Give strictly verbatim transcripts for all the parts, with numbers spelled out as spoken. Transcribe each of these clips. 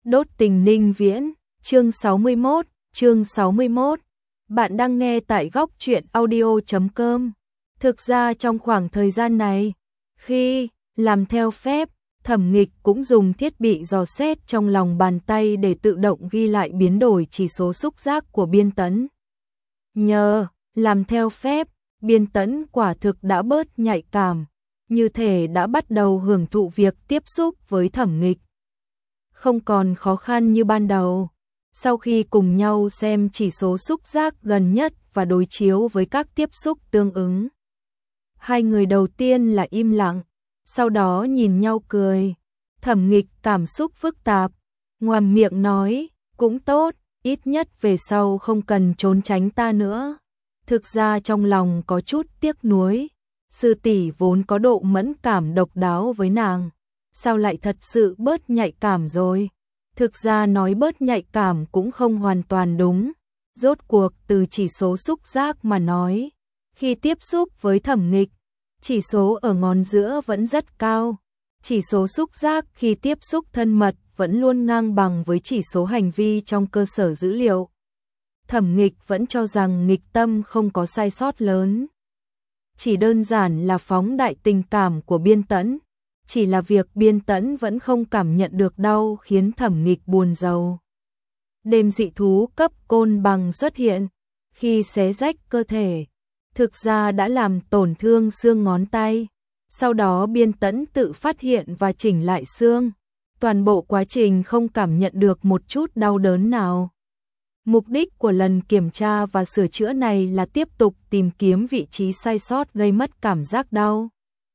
Đốt tình Ninh Viễn, chương sáu mươi mốt, chương sáu mươi mốt. Bạn đang nghe tại góc truyện audio chấm com. Thực ra trong khoảng thời gian này, khi làm theo phép, Thẩm Nghịch cũng dùng thiết bị dò xét trong lòng bàn tay để tự động ghi lại biến đổi chỉ số xúc giác của Biên Tấn. Nhờ làm theo phép, Biên Tấn quả thực đã bớt nhạy cảm, như thể đã bắt đầu hưởng thụ việc tiếp xúc với Thẩm Nghịch. Không còn khó khăn như ban đầu. Sau khi cùng nhau xem chỉ số xúc giác gần nhất và đối chiếu với các tiếp xúc tương ứng, hai người đầu tiên là im lặng, sau đó nhìn nhau cười. Thẩm Nghịch cảm xúc phức tạp, ngoàm miệng nói, cũng tốt, ít nhất về sau không cần trốn tránh ta nữa. Thực ra trong lòng có chút tiếc nuối, sư tỷ vốn có độ mẫn cảm độc đáo với nàng, sao lại thật sự bớt nhạy cảm rồi? Thực ra nói bớt nhạy cảm cũng không hoàn toàn đúng. Rốt cuộc từ chỉ số xúc giác mà nói, khi tiếp xúc với Thẩm Nghịch, chỉ số ở ngón giữa vẫn rất cao. Chỉ số xúc giác khi tiếp xúc thân mật vẫn luôn ngang bằng với chỉ số hành vi trong cơ sở dữ liệu. Thẩm Nghịch vẫn cho rằng nghịch tâm không có sai sót lớn. Chỉ đơn giản là phóng đại tình cảm của Biên Tấn. Chỉ là việc Biên Tấn vẫn không cảm nhận được đau khiến Thẩm Nghịch buồn rầu. Đêm dị thú cấp côn bằng xuất hiện, khi xé rách cơ thể, thực ra đã làm tổn thương xương ngón tay. Sau đó Biên Tấn tự phát hiện và chỉnh lại xương. Toàn bộ quá trình không cảm nhận được một chút đau đớn nào. Mục đích của lần kiểm tra và sửa chữa này là tiếp tục tìm kiếm vị trí sai sót gây mất cảm giác đau.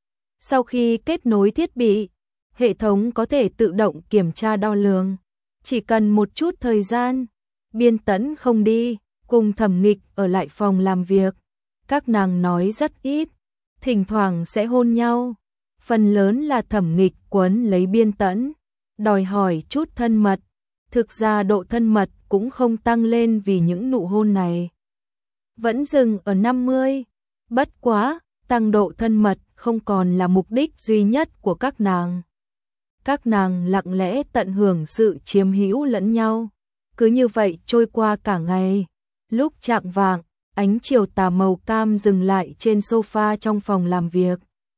Sau khi kết nối thiết bị, hệ thống có thể tự động kiểm tra đo lường. Chỉ cần một chút thời gian, Biên Tấn không đi, cùng Thẩm Nghịch ở lại phòng làm việc. Các nàng nói rất ít, thỉnh thoảng sẽ hôn nhau. Phần lớn là Thẩm Nghịch quấn lấy Biên Tấn, đòi hỏi chút thân mật. Thực ra độ thân mật cũng không tăng lên vì những nụ hôn này. Vẫn dừng ở năm mươi, bất quá, tăng độ thân mật không còn là mục đích duy nhất của các nàng. Các nàng lặng lẽ tận hưởng sự chiếm hữu lẫn nhau. Cứ như vậy trôi qua cả ngày. Lúc chạng vạng, ánh chiều tà màu cam dừng lại trên sofa trong phòng làm việc.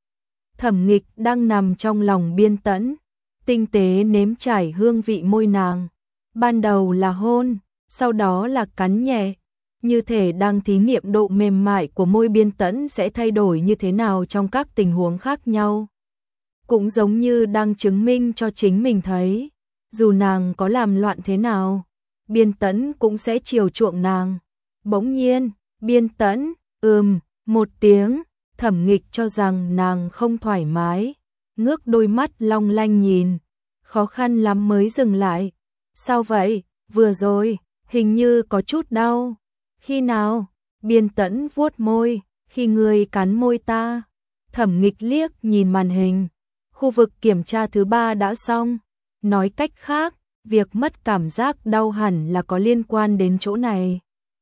Thẩm Nghịch đang nằm trong lòng Biên Tấn, tinh tế nếm trải hương vị môi nàng. Ban đầu là hôn, sau đó là cắn nhẹ, như thể đang thí nghiệm độ mềm mại của môi Biên Tấn sẽ thay đổi như thế nào trong các tình huống khác nhau. Cũng giống như đang chứng minh cho chính mình thấy, dù nàng có làm loạn thế nào, Biên Tấn cũng sẽ chiều chuộng nàng. Bỗng nhiên, Biên Tấn, ừm, một tiếng. Thẩm Nghịch cho rằng nàng không thoải mái, ngước đôi mắt long lanh nhìn, khó khăn lắm mới dừng lại. Sao vậy? Vừa rồi, hình như có chút đau. Khi nào? Biên Tấn vuốt môi, khi ngươi cắn môi ta. Thẩm Nghịch liếc nhìn màn hình. Khu vực kiểm tra thứ ba đã xong. Nói cách khác, việc mất cảm giác đau hẳn là có liên quan đến chỗ này.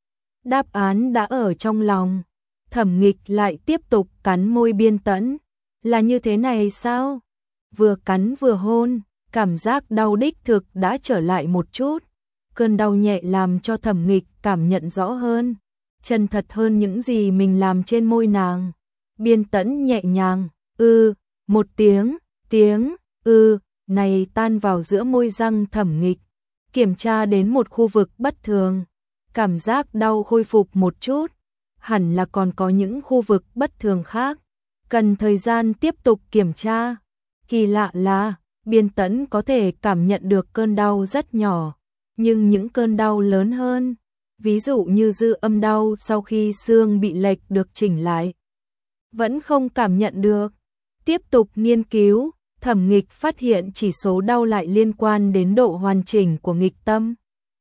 Đáp án đã ở trong lòng. Thẩm Nghịch lại tiếp tục cắn môi Biên Tấn. Là như thế này sao? Vừa cắn vừa hôn, cảm giác đau đích thực đã trở lại một chút. Cơn đau nhẹ làm cho Thẩm Nghịch cảm nhận rõ hơn, chân thật hơn những gì mình làm trên môi nàng. Biên Tấn nhẹ nhàng, ư, một tiếng, tiếng, ư, này tan vào giữa môi răng Thẩm Nghịch. Kiểm tra đến một khu vực bất thường, cảm giác đau khôi phục một chút, hẳn là còn có những khu vực bất thường khác, cần thời gian tiếp tục kiểm tra. Kỳ lạ là, Biên Tấn có thể cảm nhận được cơn đau rất nhỏ, nhưng những cơn đau lớn hơn, ví dụ như dư âm đau sau khi xương bị lệch được chỉnh lại, vẫn không cảm nhận được. Tiếp tục nghiên cứu, Thẩm Nghịch phát hiện chỉ số đau lại liên quan đến độ hoàn chỉnh của nghịch tâm.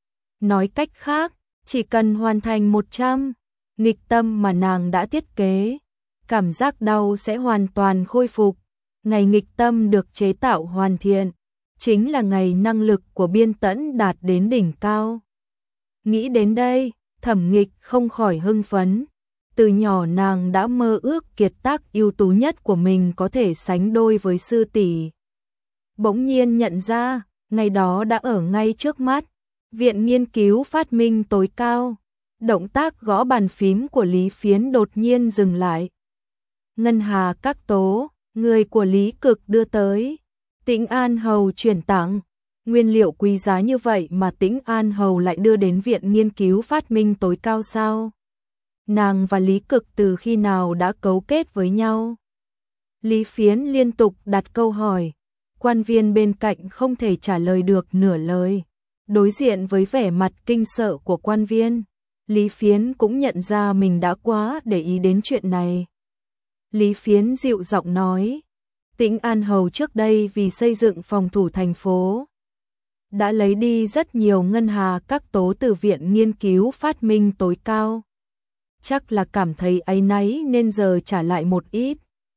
Nói cách khác, chỉ cần hoàn thành một trăm nghịch tâm mà nàng đã thiết kế, cảm giác đau sẽ hoàn toàn khôi phục. Ngày nghịch tâm được chế tạo hoàn thiện, chính là ngày năng lực của Biên Tấn đạt đến đỉnh cao. Nghĩ đến đây, Thẩm Nghịch không khỏi hưng phấn. Từ nhỏ nàng đã mơ ước kiệt tác ưu tú nhất của mình có thể sánh đôi với sư tỷ. Bỗng nhiên nhận ra, ngày đó đã ở ngay trước mắt. Viện Nghiên cứu Phát minh tối cao. Động tác gõ bàn phím của Lý Phiến đột nhiên dừng lại. Ngân hà các tố, người của Lý Cực đưa tới. Tĩnh An Hầu chuyển tặng. Nguyên liệu quý giá như vậy mà Tĩnh An Hầu lại đưa đến Viện Nghiên cứu Phát minh tối cao sao? Nàng và Lý Cực từ khi nào đã cấu kết với nhau? Lý Phiến liên tục đặt câu hỏi. Quan viên bên cạnh không thể trả lời được nửa lời. Đối diện với vẻ mặt kinh sợ của quan viên, Lý Phiến cũng nhận ra mình đã quá để ý đến chuyện này. Lý Phiến dịu giọng nói, Tĩnh An Hầu trước đây vì xây dựng phòng thủ thành phố, đã lấy đi rất nhiều ngân hà các tố từ Viện Nghiên cứu Phát minh tối cao. Chắc là cảm thấy áy náy nên giờ trả lại một ít.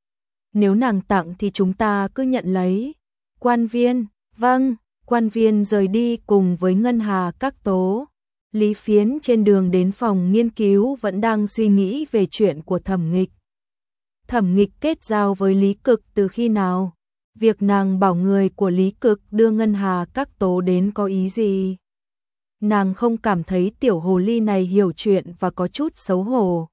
Nếu nàng tặng thì chúng ta cứ nhận lấy. Quan viên, vâng, quan viên rời đi cùng với ngân hà các tố. Lý Phiến trên đường đến phòng nghiên cứu vẫn đang suy nghĩ về chuyện của Thẩm Nghịch. Thẩm Nghịch kết giao với Lý Cực từ khi nào? Việc nàng bảo người của Lý Cực đưa ngân hà các tố đến có ý gì? Nàng không cảm thấy tiểu hồ ly này hiểu chuyện và có chút xấu hổ.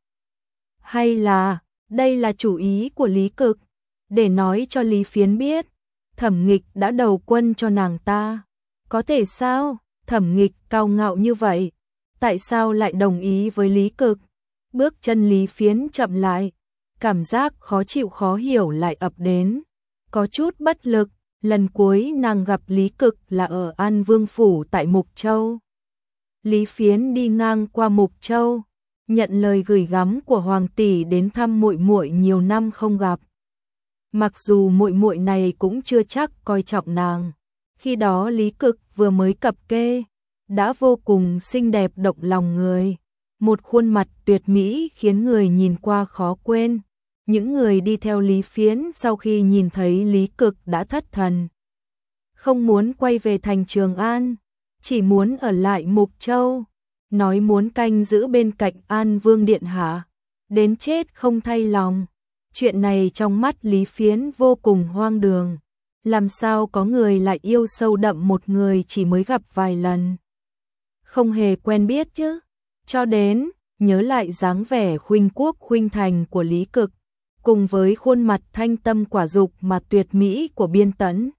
Hay là, đây là chủ ý của Lý Cực, để nói cho Lý Phiến biết, Thẩm Nghịch đã đầu quân cho nàng ta. Có thể sao? Thẩm Nghịch cao ngạo như vậy, tại sao lại đồng ý với Lý Cực? Bước chân Lý Phiến chậm lại, cảm giác khó chịu khó hiểu lại ập đến. Có chút bất lực, lần cuối nàng gặp Lý Cực là ở An Vương Phủ tại Mục Châu. Lý Phiến đi ngang qua Mục Châu, nhận lời gửi gắm của Hoàng tỷ đến thăm muội muội nhiều năm không gặp. Mặc dù muội muội này cũng chưa chắc coi trọng nàng, khi đó Lý Cực vừa mới cập kê, đã vô cùng xinh đẹp động lòng người, một khuôn mặt tuyệt mỹ khiến người nhìn qua khó quên. Những người đi theo Lý Phiến sau khi nhìn thấy Lý Cực đã thất thần, không muốn quay về thành Trường An, chỉ muốn ở lại Mục Châu, nói muốn canh giữ bên cạnh An Vương điện hạ, đến chết không thay lòng. Chuyện này trong mắt Lý Phiến vô cùng hoang đường, làm sao có người lại yêu sâu đậm một người chỉ mới gặp vài lần, không hề quen biết chứ. Cho đến nhớ lại dáng vẻ khuynh quốc khuynh thành của Lý Cực, cùng với khuôn mặt thanh tâm quả dục mà tuyệt mỹ của Biên Tẫn.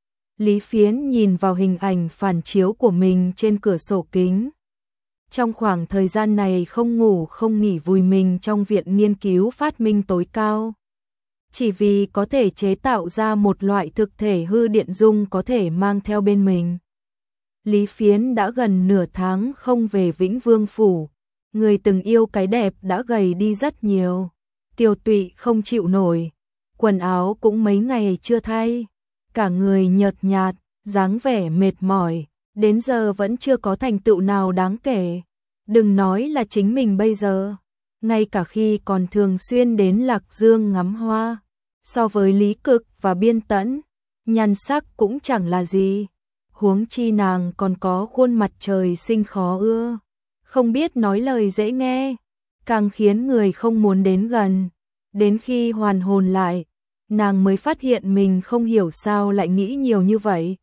Lý Phiến nhìn vào hình ảnh phản chiếu của mình trên cửa sổ kính. Trong khoảng thời gian này không ngủ không nghỉ vùi mình trong Viện Nghiên cứu Phát minh tối cao, chỉ vì có thể chế tạo ra một loại thực thể hư điện dung có thể mang theo bên mình. Lý Phiến đã gần nửa tháng không về Vĩnh Vương Phủ, người từng yêu cái đẹp đã gầy đi rất nhiều, tiêu tụy không chịu nổi, quần áo cũng mấy ngày chưa thay, cả người nhợt nhạt, dáng vẻ mệt mỏi, đến giờ vẫn chưa có thành tựu nào đáng kể. Đừng nói là chính mình bây giờ, ngay cả khi còn thường xuyên đến Lạc Dương ngắm hoa, so với Lý Cực và Biên Tẫn, nhan sắc cũng chẳng là gì. Huống chi nàng còn có khuôn mặt trời sinh khó ưa, không biết nói lời dễ nghe, càng khiến người không muốn đến gần. Đến khi hoàn hồn lại, nàng mới phát hiện mình không hiểu sao lại nghĩ nhiều như vậy.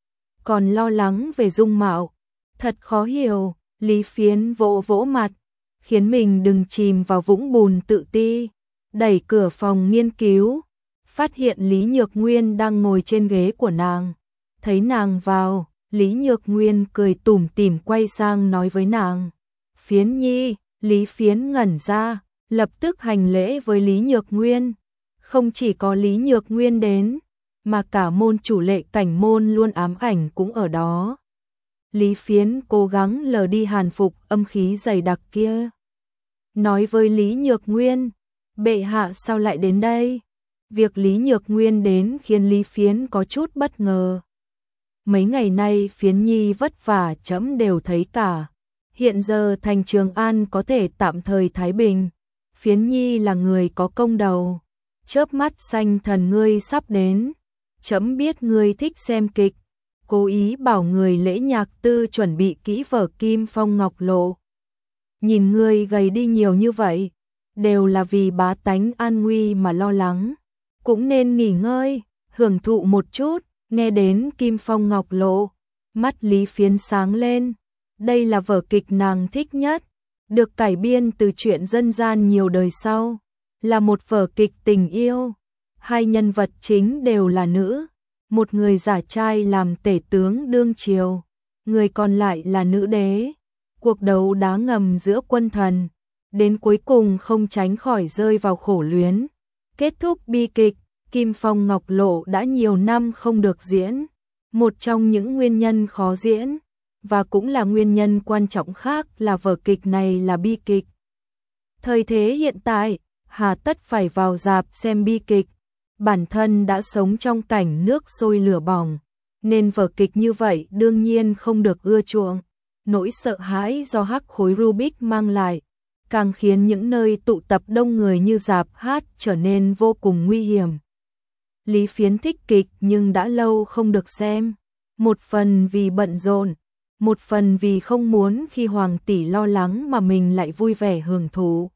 Còn lo lắng về dung mạo, thật khó hiểu. Lý Phiến vỗ vỗ mặt, khiến mình đừng chìm vào vũng bùn tự ti, đẩy cửa phòng nghiên cứu, phát hiện Lý Nhược Nguyên đang ngồi trên ghế của nàng. Thấy nàng vào, Lý Nhược Nguyên cười tủm tỉm quay sang nói với nàng, Phiến nhi. Lý Phiến ngẩn ra, lập tức hành lễ với Lý Nhược Nguyên. Không chỉ có Lý Nhược Nguyên đến, mà cả môn chủ Lệ Cảnh môn luôn ám ảnh cũng ở đó. Lý Phiến cố gắng lờ đi hàn phục âm khí dày đặc kia, nói với Lý Nhược Nguyên, bệ hạ sao lại đến đây? Việc Lý Nhược Nguyên đến khiến Lý Phiến có chút bất ngờ. Mấy ngày nay Phiến nhi vất vả chấm đều thấy cả. Hiện giờ thành Trường An có thể tạm thời thái bình, Phiến nhi là người có công đầu. Chớp mắt xanh thần ngươi sắp đến, chấm biết ngươi thích xem kịch, cố ý bảo người lễ nhạc tư chuẩn bị kỹ vở Kim Phong Ngọc Lộ. Nhìn ngươi gầy đi nhiều như vậy, đều là vì bá tánh an nguy mà lo lắng, cũng nên nghỉ ngơi, hưởng thụ một chút. Nghe đến Kim Phong Ngọc Lộ, mắt Lý Phiến sáng lên. Đây là vở kịch nàng thích nhất, được cải biên từ truyện dân gian nhiều đời sau, là một vở kịch tình yêu. Hai nhân vật chính đều là nữ, một người giả trai làm tể tướng đương triều, người còn lại là nữ đế. Cuộc đấu đá ngầm giữa quân thần, đến cuối cùng không tránh khỏi rơi vào khổ luyến. Kết thúc bi kịch, Kim Phong Ngọc Lộ đã nhiều năm không được diễn. Một trong những nguyên nhân khó diễn, và cũng là nguyên nhân quan trọng khác là vở kịch này là bi kịch. Thời thế hiện tại, hà tất phải vào rạp xem bi kịch. Bản thân đã sống trong cảnh nước sôi lửa bỏng, nên vở kịch như vậy đương nhiên không được ưa chuộng. Nỗi sợ hãi do hắc khối Rubik mang lại, càng khiến những nơi tụ tập đông người như rạp hát trở nên vô cùng nguy hiểm. Lý Phiến thích kịch nhưng đã lâu không được xem, một phần vì bận rộn, một phần vì không muốn khi Hoàng tỷ lo lắng mà mình lại vui vẻ hưởng thụ.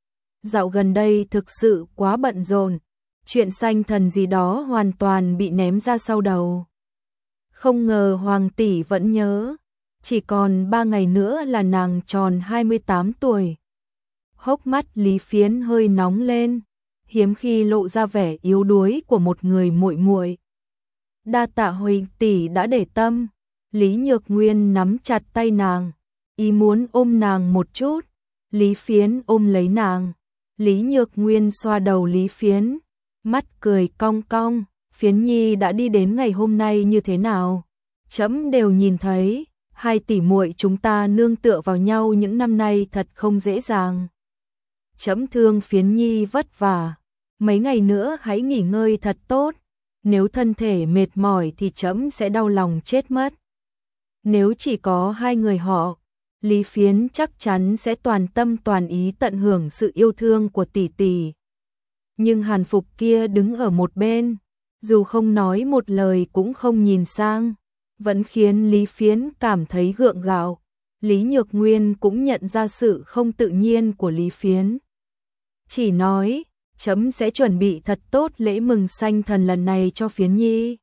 Dạo gần đây thực sự quá bận rộn, chuyện sanh thần gì đó hoàn toàn bị ném ra sau đầu. Không ngờ Hoàng tỷ vẫn nhớ, chỉ còn ba ngày nữa là nàng tròn hai mươi tám tuổi. Hốc mắt Lý Phiến hơi nóng lên, hiếm khi lộ ra vẻ yếu đuối của một người muội muội. Đa tạ Huỳnh tỷ đã để tâm. Lý Nhược Nguyên nắm chặt tay nàng, ý muốn ôm nàng một chút. Lý Phiến ôm lấy nàng. Lý Nhược Nguyên xoa đầu Lý Phiến, mắt cười cong cong. Phiến nhi đã đi đến ngày hôm nay như thế nào? Trẫm đều nhìn thấy, hai tỷ muội chúng ta nương tựa vào nhau những năm nay thật không dễ dàng. Trẫm thương Phiến nhi vất vả, mấy ngày nữa hãy nghỉ ngơi thật tốt, nếu thân thể mệt mỏi thì trẫm sẽ đau lòng chết mất. Nếu chỉ có hai người họ, Lý Phiến chắc chắn sẽ toàn tâm toàn ý tận hưởng sự yêu thương của tỷ tỷ. Nhưng Hàn Phục kia đứng ở một bên, dù không nói một lời cũng không nhìn sang, vẫn khiến Lý Phiến cảm thấy gượng gạo. Lý Nhược Nguyên cũng nhận ra sự không tự nhiên của Lý Phiến. Chỉ nói, trẫm sẽ chuẩn bị thật tốt lễ mừng sanh thần lần này cho Phiến nhi.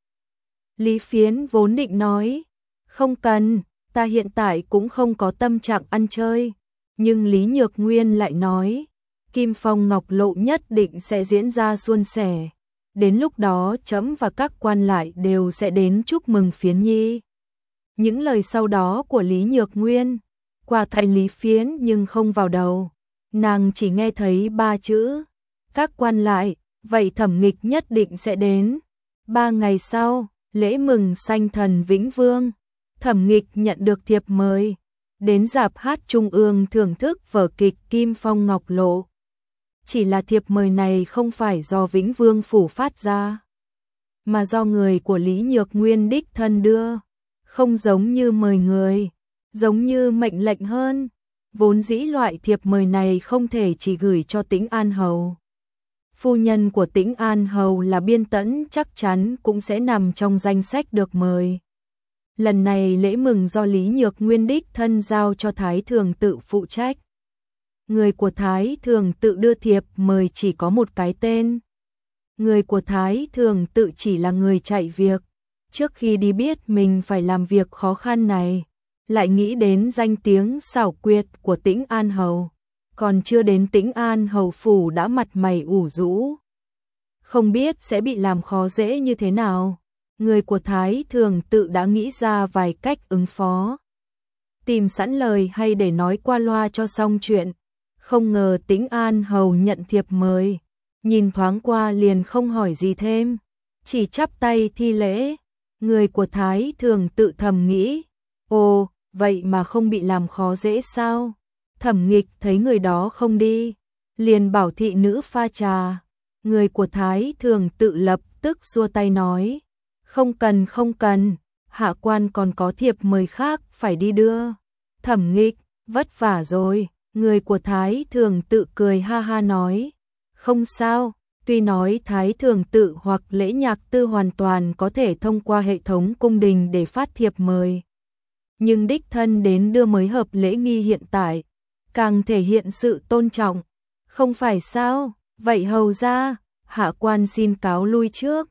Lý Phiến vốn định nói, không cần, ta hiện tại cũng không có tâm trạng ăn chơi. Nhưng Lý Nhược Nguyên lại nói, Kim Phong Ngọc Lộ nhất định sẽ diễn ra suôn sẻ. Đến lúc đó trẫm và các quan lại đều sẽ đến chúc mừng Phiến nhi. Những lời sau đó của Lý Nhược Nguyên, quả thật Lý Phiến nhưng không vào đầu. Nàng chỉ nghe thấy ba chữ, các quan lại, vậy Thẩm Nghịch nhất định sẽ đến. Ba ngày sau, lễ mừng sanh thần Vĩnh Vương, Thẩm Nghịch nhận được thiệp mời, đến rạp hát Trung ương thưởng thức vở kịch Kim Phong Ngọc Lộ. Chỉ là thiệp mời này không phải do Vĩnh Vương phủ phát ra, mà do người của Lý Nhược Nguyên đích thân đưa, không giống như mời người, giống như mệnh lệnh hơn. Vốn dĩ loại thiệp mời này không thể chỉ gửi cho Tĩnh An Hầu. Phu nhân của Tĩnh An Hầu là Biên Tẫn chắc chắn cũng sẽ nằm trong danh sách được mời. Lần này lễ mừng do Lý Nhược Nguyên đích thân giao cho Thái Thường Tự phụ trách. Người của Thái Thường Tự đưa thiệp mời chỉ có một cái tên. Người của Thái Thường Tự chỉ là người chạy việc. Trước khi đi biết mình phải làm việc khó khăn này, lại nghĩ đến danh tiếng xảo quyệt của Tĩnh An Hầu. Còn chưa đến Tĩnh An Hầu phủ đã mặt mày ủ rũ. Không biết sẽ bị làm khó dễ như thế nào. Người của Thái Thường Tự đã nghĩ ra vài cách ứng phó. Tìm sẵn lời hay để nói qua loa cho xong chuyện. Không ngờ Tĩnh An Hầu nhận thiệp mời, nhìn thoáng qua liền không hỏi gì thêm, chỉ chắp tay thi lễ. Người của Thái Thường Tự thầm nghĩ, ồ, vậy mà không bị làm khó dễ sao? Thẩm Nghịch thấy người đó không đi, liền bảo thị nữ pha trà. Người của Thái Thường Tự lập tức xua tay nói, không cần không cần, hạ quan còn có thiệp mời khác phải đi đưa. Thẩm Nghịch, vất vả rồi. Người của Thái Thường Tự cười ha ha nói, không sao, tuy nói Thái Thường Tự hoặc Lễ Nhạc Tư hoàn toàn có thể thông qua hệ thống cung đình để phát thiệp mời, nhưng đích thân đến đưa mới hợp lễ nghi hiện tại, càng thể hiện sự tôn trọng, không phải sao? Vậy hầu ra, hạ quan xin cáo lui trước.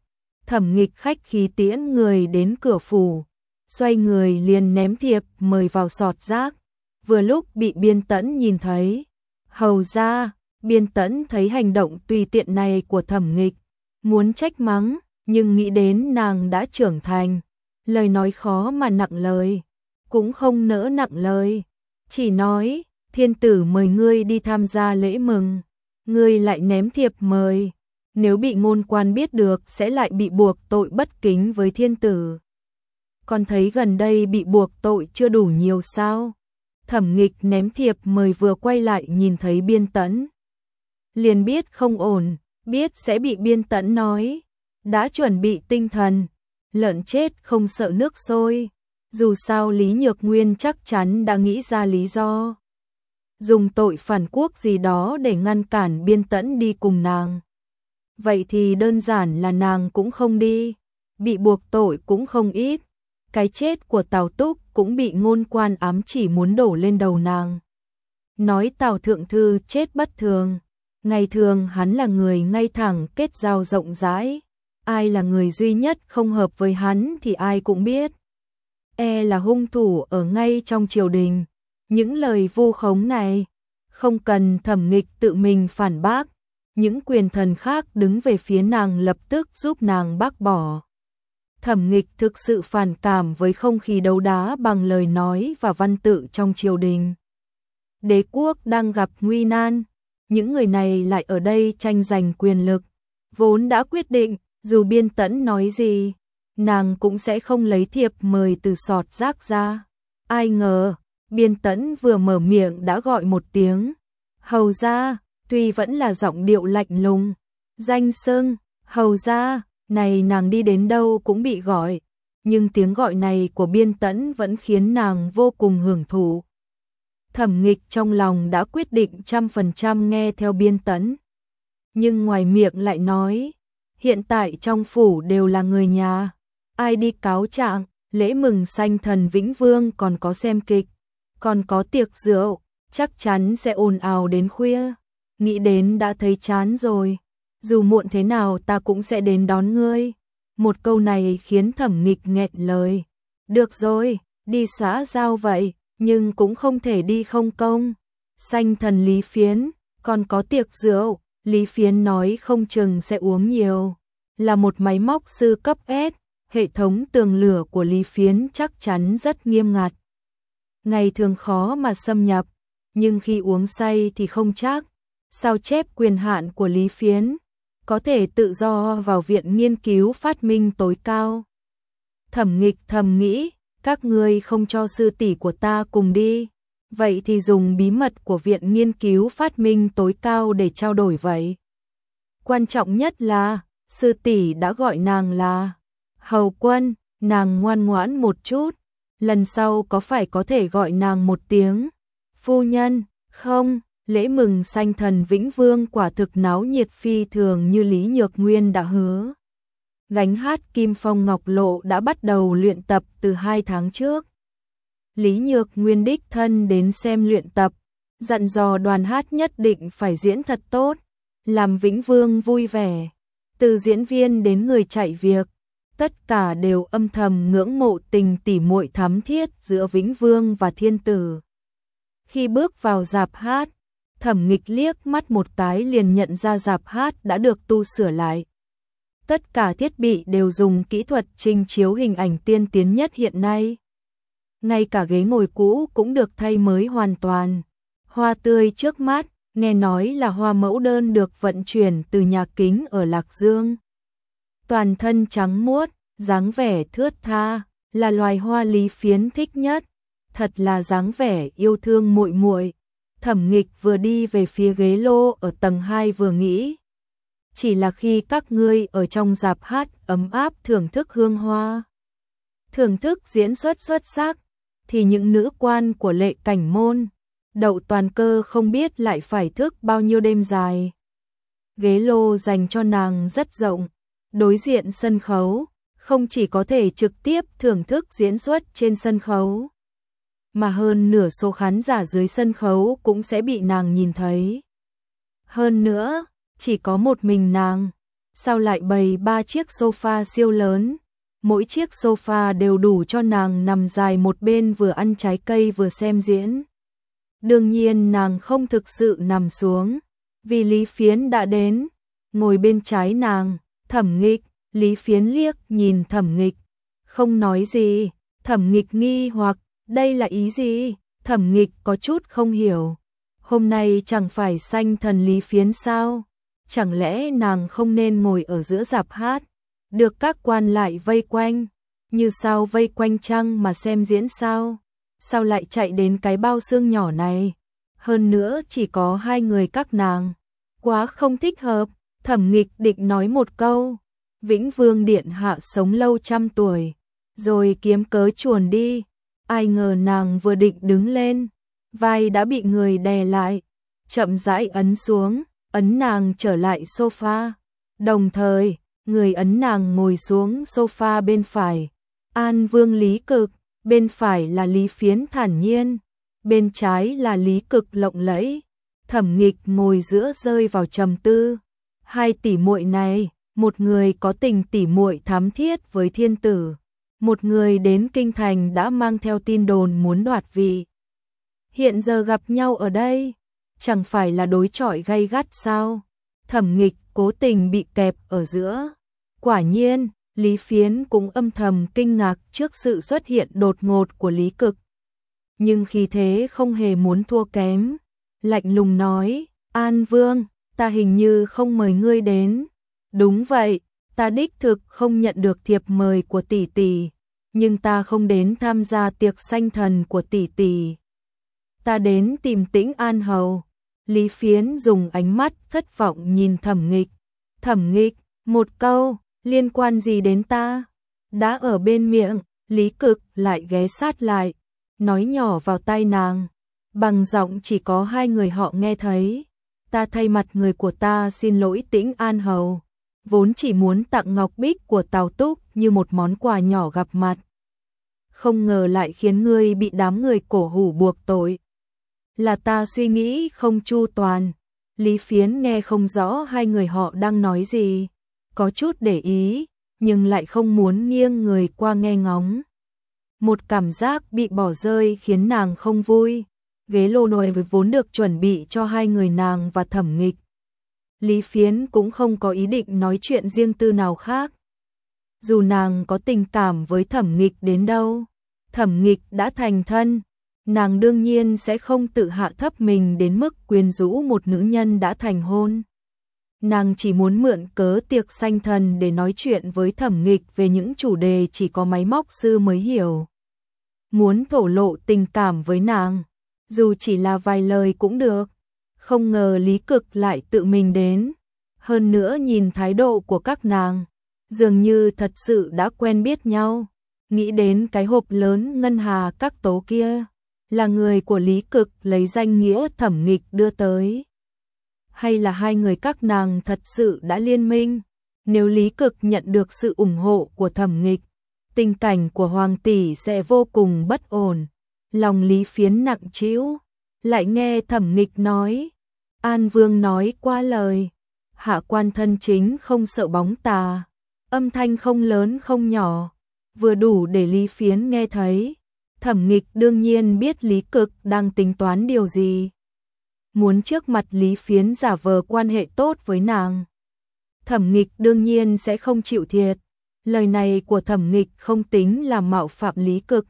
Thẩm Nghịch khách khí tiễn người đến cửa phủ, xoay người liền ném thiệp mời vào sọt rác, vừa lúc bị Biên Tẫn nhìn thấy. Hầu ra, Biên Tẫn thấy hành động tùy tiện này của Thẩm Nghịch, muốn trách mắng, nhưng nghĩ đến nàng đã trưởng thành, lời nói khó mà nặng lời, cũng không nỡ nặng lời, chỉ nói, thiên tử mời ngươi đi tham gia lễ mừng, ngươi lại ném thiệp mời, nếu bị ngôn quan biết được sẽ lại bị buộc tội bất kính với thiên tử. Con thấy gần đây bị buộc tội chưa đủ nhiều sao? Thẩm Nghịch ném thiệp mời vừa quay lại nhìn thấy Biên Tẫn, liền biết không ổn, biết sẽ bị Biên Tẫn nói, đã chuẩn bị tinh thần, lợn chết không sợ nước sôi, dù sao Lý Nhược Nguyên chắc chắn đã nghĩ ra lý do, dùng tội phản quốc gì đó để ngăn cản Biên Tẫn đi cùng nàng. Vậy thì đơn giản là nàng cũng không đi, bị buộc tội cũng không ít, cái chết của Tào Túc cũng bị ngôn quan ám chỉ muốn đổ lên đầu nàng. Nói Tào Thượng Thư chết bất thường, ngày thường hắn là người ngay thẳng kết giao rộng rãi, ai là người duy nhất không hợp với hắn thì ai cũng biết. E là hung thủ ở ngay trong triều đình, những lời vu khống này, không cần Thẩm Nghịch tự mình phản bác, những quyền thần khác đứng về phía nàng lập tức giúp nàng bác bỏ. Thẩm Nghịch thực sự phản cảm với không khí đấu đá bằng lời nói và văn tự trong triều đình. Đế quốc đang gặp nguy nan, những người này lại ở đây tranh giành quyền lực, vốn đã quyết định, dù Biên Tẫn nói gì, nàng cũng sẽ không lấy thiệp mời từ sọt rác ra. Ai ngờ, Biên Tẫn vừa mở miệng đã gọi một tiếng, hầu ra, tuy vẫn là giọng điệu lạnh lùng, danh xưng, hầu ra, này nàng đi đến đâu cũng bị gọi, nhưng tiếng gọi này của Biên Tẫn vẫn khiến nàng vô cùng hưởng thụ. Thẩm Nghịch trong lòng đã quyết định trăm phần trăm nghe theo Biên Tẫn, nhưng ngoài miệng lại nói, hiện tại trong phủ đều là người nhà, ai đi cáo trạng, lễ mừng sanh thần Vĩnh Vương còn có xem kịch, còn có tiệc rượu, chắc chắn sẽ ồn ào đến khuya, nghĩ đến đã thấy chán rồi, dù muộn thế nào ta cũng sẽ đến đón ngươi. Một câu này khiến Thẩm Nghịch nghẹn lời, được rồi, đi xã giao vậy, nhưng cũng không thể đi không công, sanh thần Lý Phiến, còn có tiệc rượu, Lý Phiến nói không chừng sẽ uống nhiều, là một máy móc sư cấp S, hệ thống tường lửa của Lý Phiến chắc chắn rất nghiêm ngặt. Ngày thường khó mà xâm nhập, nhưng khi uống say thì không chắc, sao chép quyền hạn của Lý Phiến, có thể tự do vào viện nghiên cứu phát minh tối cao. Thẩm Nghịch thầm nghĩ, các ngươi không cho sư tỷ của ta cùng đi, vậy thì dùng bí mật của viện nghiên cứu phát minh tối cao để trao đổi vậy. Quan trọng nhất là, sư tỷ đã gọi nàng là Hầu Quân, nàng ngoan ngoãn một chút, lần sau có phải có thể gọi nàng một tiếng phu nhân, không? Lễ mừng sanh thần Vĩnh Vương quả thực náo nhiệt phi thường như Lý Nhược Nguyên đã hứa. Gánh hát Kim Phong Ngọc Lộ đã bắt đầu luyện tập từ hai tháng trước. Lý Nhược Nguyên đích thân đến xem luyện tập, dặn dò đoàn hát nhất định phải diễn thật tốt, làm Vĩnh Vương vui vẻ. Từ diễn viên đến người chạy việc, tất cả đều âm thầm ngưỡng mộ tình tỉ muội thắm thiết giữa Vĩnh Vương và thiên tử. Khi bước vào rạp hát, Thẩm Nghịch liếc mắt một cái liền nhận ra rạp hát đã được tu sửa lại. Tất cả thiết bị đều dùng kỹ thuật trình chiếu hình ảnh tiên tiến nhất hiện nay. Ngay cả ghế ngồi cũ cũng được thay mới hoàn toàn. Hoa tươi trước mắt, nghe nói là hoa mẫu đơn được vận chuyển từ nhà kính ở Lạc Dương. Toàn thân trắng muốt, dáng vẻ thướt tha, là loài hoa Lý Phiến thích nhất. Thật là dáng vẻ yêu thương muội muội. Thẩm Nghịch vừa đi về phía ghế lô ở tầng hai vừa nghĩ, chỉ là khi các ngươi ở trong rạp hát ấm áp thưởng thức hương hoa, thưởng thức diễn xuất xuất sắc, thì những nữ quan của Lệ Cảnh Môn, Đậu Toàn Cơ không biết lại phải thức bao nhiêu đêm dài. Ghế lô dành cho nàng rất rộng, đối diện sân khấu, không chỉ có thể trực tiếp thưởng thức diễn xuất trên sân khấu, mà hơn nửa số khán giả dưới sân khấu cũng sẽ bị nàng nhìn thấy. Hơn nữa, chỉ có một mình nàng, sao lại bày ba chiếc sofa siêu lớn, mỗi chiếc sofa đều đủ cho nàng nằm dài một bên vừa ăn trái cây vừa xem diễn. Đương nhiên nàng không thực sự nằm xuống, vì Lý Phiến đã đến, ngồi bên trái nàng, Thẩm Nghịch. Lý Phiến liếc nhìn Thẩm Nghịch, không nói gì. Thẩm Nghịch nghi hoặc, đây là ý gì? Thẩm Nghịch có chút không hiểu. Hôm nay chẳng phải sanh thần Lý Phiến sao? Chẳng lẽ nàng không nên ngồi ở giữa rạp hát, được các quan lại vây quanh, như sao vây quanh trăng mà xem diễn sao? Sao lại chạy đến cái bao xương nhỏ này? Hơn nữa chỉ có hai người các nàng, quá không thích hợp. Thẩm Nghịch định nói một câu, Vĩnh Vương điện hạ sống lâu trăm tuổi, rồi kiếm cớ chuồn đi. Ai ngờ nàng vừa định đứng lên, vai đã bị người đè lại, chậm rãi ấn xuống, ấn nàng trở lại sofa. Đồng thời, người ấn nàng ngồi xuống sofa bên phải. An Vương Lý Cực, bên phải là Lý Phiến thản nhiên, bên trái là Lý Cực lộng lẫy. Thẩm Nghịch ngồi giữa rơi vào trầm tư. Hai tỷ muội này, một người có tình tỷ muội thắm thiết với thiên tử, một người đến kinh thành đã mang theo tin đồn muốn đoạt vị. Hiện giờ gặp nhau ở đây, chẳng phải là đối chọi gay gắt sao? Thẩm Nghịch cố tình bị kẹp ở giữa. Quả nhiên, Lý Phiến cũng âm thầm kinh ngạc trước sự xuất hiện đột ngột của Lý Cực. Nhưng khí thế không hề muốn thua kém, lạnh lùng nói, An Vương, ta hình như không mời ngươi đến. Đúng vậy, ta đích thực không nhận được thiệp mời của tỷ tỷ, nhưng ta không đến tham gia tiệc sanh thần của tỷ tỷ. Ta đến tìm Tĩnh An hầu. Lý Phiến dùng ánh mắt thất vọng nhìn Thẩm Nghịch. Thẩm Nghịch, một câu, liên quan gì đến ta? Đã ở bên miệng, Lý Cực lại ghé sát lại, nói nhỏ vào tai nàng, bằng giọng chỉ có hai người họ nghe thấy. Ta thay mặt người của ta xin lỗi Tĩnh An hầu, vốn chỉ muốn tặng ngọc bích của Tào Túc như một món quà nhỏ gặp mặt. Không ngờ lại khiến ngươi bị đám người cổ hủ buộc tội. Là ta suy nghĩ không chu toàn. Lý Phiến nghe không rõ hai người họ đang nói gì, có chút để ý, nhưng lại không muốn nghiêng người qua nghe ngóng. Một cảm giác bị bỏ rơi khiến nàng không vui. Ghế lô nồi vốn được chuẩn bị cho hai người nàng và Thẩm Nghịch. Lý Phiến cũng không có ý định nói chuyện riêng tư nào khác. Dù nàng có tình cảm với Thẩm Nghịch đến đâu, Thẩm Nghịch đã thành thân, nàng đương nhiên sẽ không tự hạ thấp mình đến mức quyến rũ một nữ nhân đã thành hôn. Nàng chỉ muốn mượn cớ tiệc sanh thần để nói chuyện với Thẩm Nghịch về những chủ đề chỉ có máy móc sư mới hiểu. Muốn thổ lộ tình cảm với nàng, dù chỉ là vài lời cũng được. Không ngờ Lý Cực lại tự mình đến. Hơn nữa nhìn thái độ của các nàng, dường như thật sự đã quen biết nhau. Nghĩ đến cái hộp lớn ngân hà các tố kia, là người của Lý Cực lấy danh nghĩa Thẩm Nghịch đưa tới. Hay là hai người các nàng thật sự đã liên minh? Nếu Lý Cực nhận được sự ủng hộ của Thẩm Nghịch, tình cảnh của Hoàng tỷ sẽ vô cùng bất ổn. Lòng Lý Phiến nặng trĩu, lại nghe Thẩm Nghịch nói, An Vương nói qua lời, hạ quan thân chính không sợ bóng tà. Âm thanh không lớn không nhỏ, vừa đủ để Lý Phiến nghe thấy. Thẩm Nghịch đương nhiên biết Lý Cực đang tính toán điều gì, muốn trước mặt Lý Phiến giả vờ quan hệ tốt với nàng. Thẩm Nghịch đương nhiên sẽ không chịu thiệt. Lời này của Thẩm Nghịch không tính là mạo phạm Lý Cực,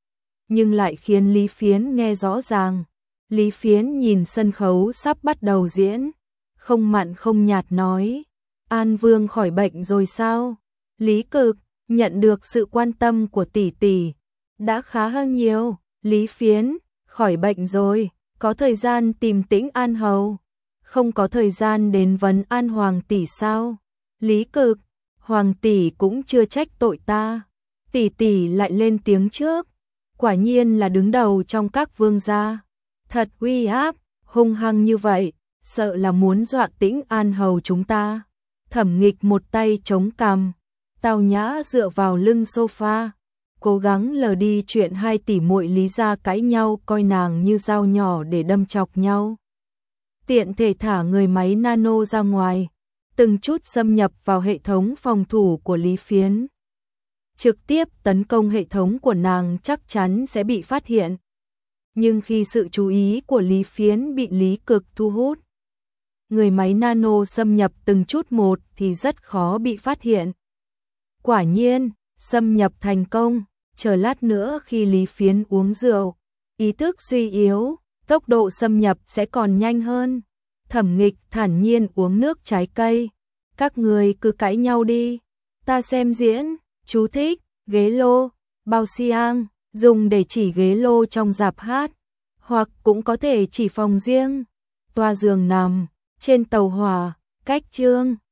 nhưng lại khiến Lý Phiến nghe rõ ràng. Lý Phiến nhìn sân khấu sắp bắt đầu diễn, không mặn không nhạt nói, An Vương khỏi bệnh rồi sao? Lý Cực, nhận được sự quan tâm của tỷ tỷ, đã khá hơn nhiều. Lý Phiến, khỏi bệnh rồi, có thời gian tìm Tĩnh An hầu, không có thời gian đến vấn an Hoàng tỷ sao? Lý Cực, Hoàng tỷ cũng chưa trách tội ta. Tỷ tỷ lại lên tiếng trước, quả nhiên là đứng đầu trong các vương gia, thật uy áp, hung hăng như vậy, sợ là muốn dọa Tĩnh An hầu chúng ta. Thẩm Nghịch một tay chống cằm, tao nhã dựa vào lưng sofa, cố gắng lờ đi chuyện hai tỷ muội Lý gia cãi nhau, coi nàng như dao nhỏ để đâm chọc nhau. Tiện thể thả người máy nano ra ngoài, từng chút xâm nhập vào hệ thống phòng thủ của Lý Phiến. Trực tiếp tấn công hệ thống của nàng chắc chắn sẽ bị phát hiện. Nhưng khi sự chú ý của Lý Phiến bị Lý Cực thu hút, người máy nano xâm nhập từng chút một thì rất khó bị phát hiện. Quả nhiên, xâm nhập thành công, chờ lát nữa khi Lý Phiến uống rượu, ý thức suy yếu, tốc độ xâm nhập sẽ còn nhanh hơn. Thẩm Nghịch thản nhiên uống nước trái cây. Các người cứ cãi nhau đi, ta xem diễn. Chú thích, ghế lô, bao xiang, dùng để chỉ ghế lô trong rạp hát, hoặc cũng có thể chỉ phòng riêng. Toa giường nằm, trên tàu hỏa, cách chương.